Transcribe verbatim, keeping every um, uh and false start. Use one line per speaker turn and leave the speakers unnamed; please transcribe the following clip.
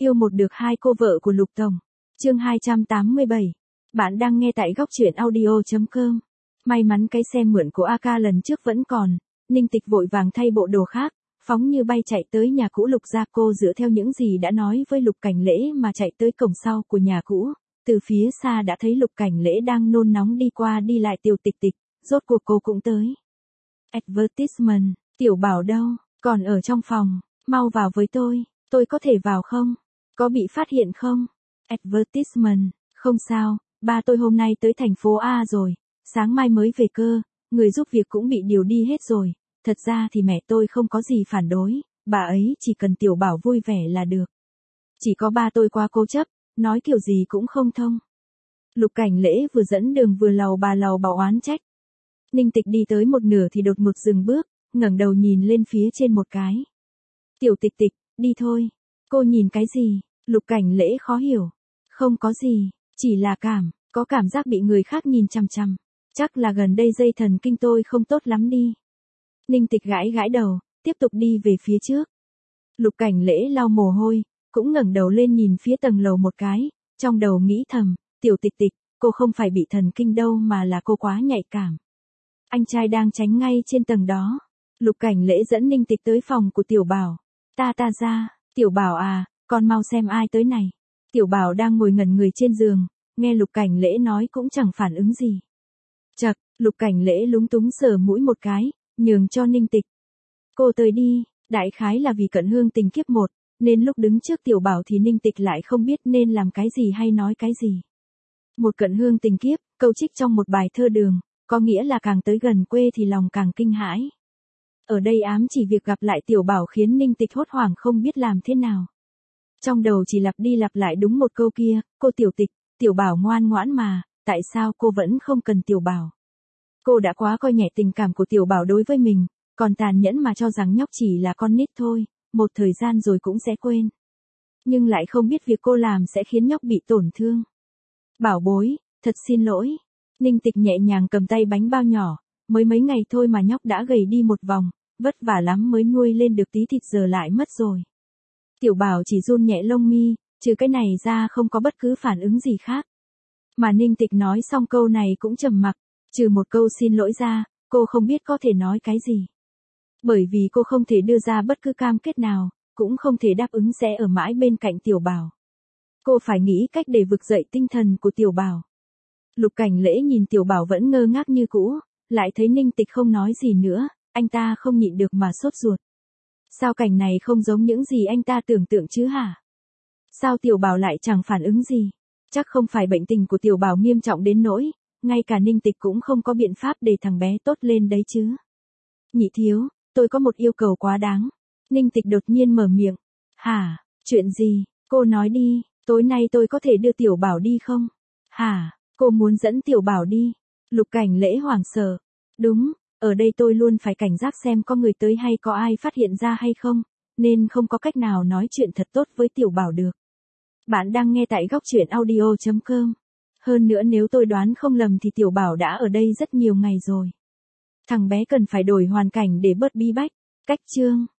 Yêu một được hai cô vợ của Lục Tổng. Chương hai trăm tám mươi bảy. Bạn đang nghe tại góc truyện audio chấm com. May mắn cái xe mượn của a ca lần trước vẫn còn, Ninh Tịch vội vàng thay bộ đồ khác, phóng như bay chạy tới nhà cũ Lục gia. Cô dựa theo những gì đã nói với Lục Cảnh Lễ mà chạy tới cổng sau của nhà cũ. Từ phía xa đã thấy Lục Cảnh Lễ đang nôn nóng đi qua đi lại. Tiểu Tịch Tịch, rốt cuộc cô cũng tới. Advertisement, Tiểu Bảo đâu? Còn ở trong phòng, mau vào với tôi, tôi có thể vào không? Có bị phát hiện không? Advertisement, không sao, ba tôi hôm nay tới thành phố A rồi, sáng mai mới về cơ, người giúp việc cũng bị điều đi hết rồi. Thật ra thì mẹ tôi không có gì phản đối, bà ấy chỉ cần Tiểu Bảo vui vẻ là được. Chỉ có ba tôi quá cố chấp, nói kiểu gì cũng không thông. Lục Cảnh Lễ vừa dẫn đường vừa lầu bà lầu bảo oán trách. Ninh Tịch đi tới một nửa thì đột ngột dừng bước, ngẩng đầu nhìn lên phía trên một cái. Tiểu Tịch Tịch, đi thôi. Cô nhìn cái gì? Lục Cảnh Lễ khó hiểu. Không có gì, chỉ là cảm, có cảm giác bị người khác nhìn chằm chằm. Chắc là gần đây dây thần kinh tôi không tốt lắm đi. Ninh Tịch gãi gãi đầu, tiếp tục đi về phía trước. Lục Cảnh Lễ lau mồ hôi, cũng ngẩng đầu lên nhìn phía tầng lầu một cái, trong đầu nghĩ thầm, Tiểu Tịch Tịch, cô không phải bị thần kinh đâu mà là cô quá nhạy cảm. Anh trai đang tránh ngay trên tầng đó. Lục Cảnh Lễ dẫn Ninh Tịch tới phòng của Tiểu Bảo. Ta ta ra, Tiểu Bảo à, con mau xem ai tới này. Tiểu Bảo đang ngồi ngẩn người trên giường, nghe Lục Cảnh Lễ nói cũng chẳng phản ứng gì. Chậc, Lục Cảnh Lễ lúng túng sờ mũi một cái, nhường cho Ninh Tịch. Cô tới đi, đại khái là vì cận hương tình kiếp một, nên lúc đứng trước Tiểu Bảo thì Ninh Tịch lại không biết nên làm cái gì hay nói cái gì. Một cận hương tình kiếp, câu trích trong một bài thơ Đường, có nghĩa là càng tới gần quê thì lòng càng kinh hãi. Ở đây ám chỉ việc gặp lại Tiểu Bảo khiến Ninh Tịch hốt hoảng không biết làm thế nào. Trong đầu chỉ lặp đi lặp lại đúng một câu kia, cô Tiểu Tịch, Tiểu Bảo ngoan ngoãn mà, tại sao cô vẫn không cần Tiểu Bảo? Cô đã quá coi nhẹ tình cảm của Tiểu Bảo đối với mình, còn tàn nhẫn mà cho rằng nhóc chỉ là con nít thôi, một thời gian rồi cũng sẽ quên. Nhưng lại không biết việc cô làm sẽ khiến nhóc bị tổn thương. Bảo bối, thật xin lỗi. Ninh Tịch nhẹ nhàng cầm tay bánh bao nhỏ, mới mấy ngày thôi mà nhóc đã gầy đi một vòng, vất vả lắm mới nuôi lên được tí thịt giờ lại mất rồi. Tiểu Bảo chỉ run nhẹ lông mi, trừ cái này ra không có bất cứ phản ứng gì khác. Mà Ninh Tịch nói xong câu này cũng trầm mặc, trừ một câu xin lỗi ra, cô không biết có thể nói cái gì. Bởi vì cô không thể đưa ra bất cứ cam kết nào, cũng không thể đáp ứng sẽ ở mãi bên cạnh Tiểu Bảo. Cô phải nghĩ cách để vực dậy tinh thần của Tiểu Bảo. Lục Cảnh Lễ nhìn Tiểu Bảo vẫn ngơ ngác như cũ, lại thấy Ninh Tịch không nói gì nữa, anh ta không nhịn được mà sốt ruột. Sao cảnh này không giống những gì anh ta tưởng tượng chứ hả? Sao Tiểu Bảo lại chẳng phản ứng gì? Chắc không phải bệnh tình của Tiểu Bảo nghiêm trọng đến nỗi, ngay cả Ninh Tịch cũng không có biện pháp để thằng bé tốt lên đấy chứ. Nhị thiếu, tôi có một yêu cầu quá đáng. Ninh Tịch đột nhiên mở miệng. Hả, chuyện gì? Cô nói đi, tối nay tôi có thể đưa Tiểu Bảo đi không? Hả, cô muốn dẫn Tiểu Bảo đi? Lục Cảnh Lễ hoảng sợ. Đúng, ở đây tôi luôn phải cảnh giác xem có người tới hay có ai phát hiện ra hay không, nên không có cách nào nói chuyện thật tốt với Tiểu Bảo được. Bạn đang nghe tại góc truyện audio chấm com. Hơn nữa nếu tôi đoán không lầm thì Tiểu Bảo đã ở đây rất nhiều ngày rồi. Thằng bé cần phải đổi hoàn cảnh để bớt bí bách. Cách chương.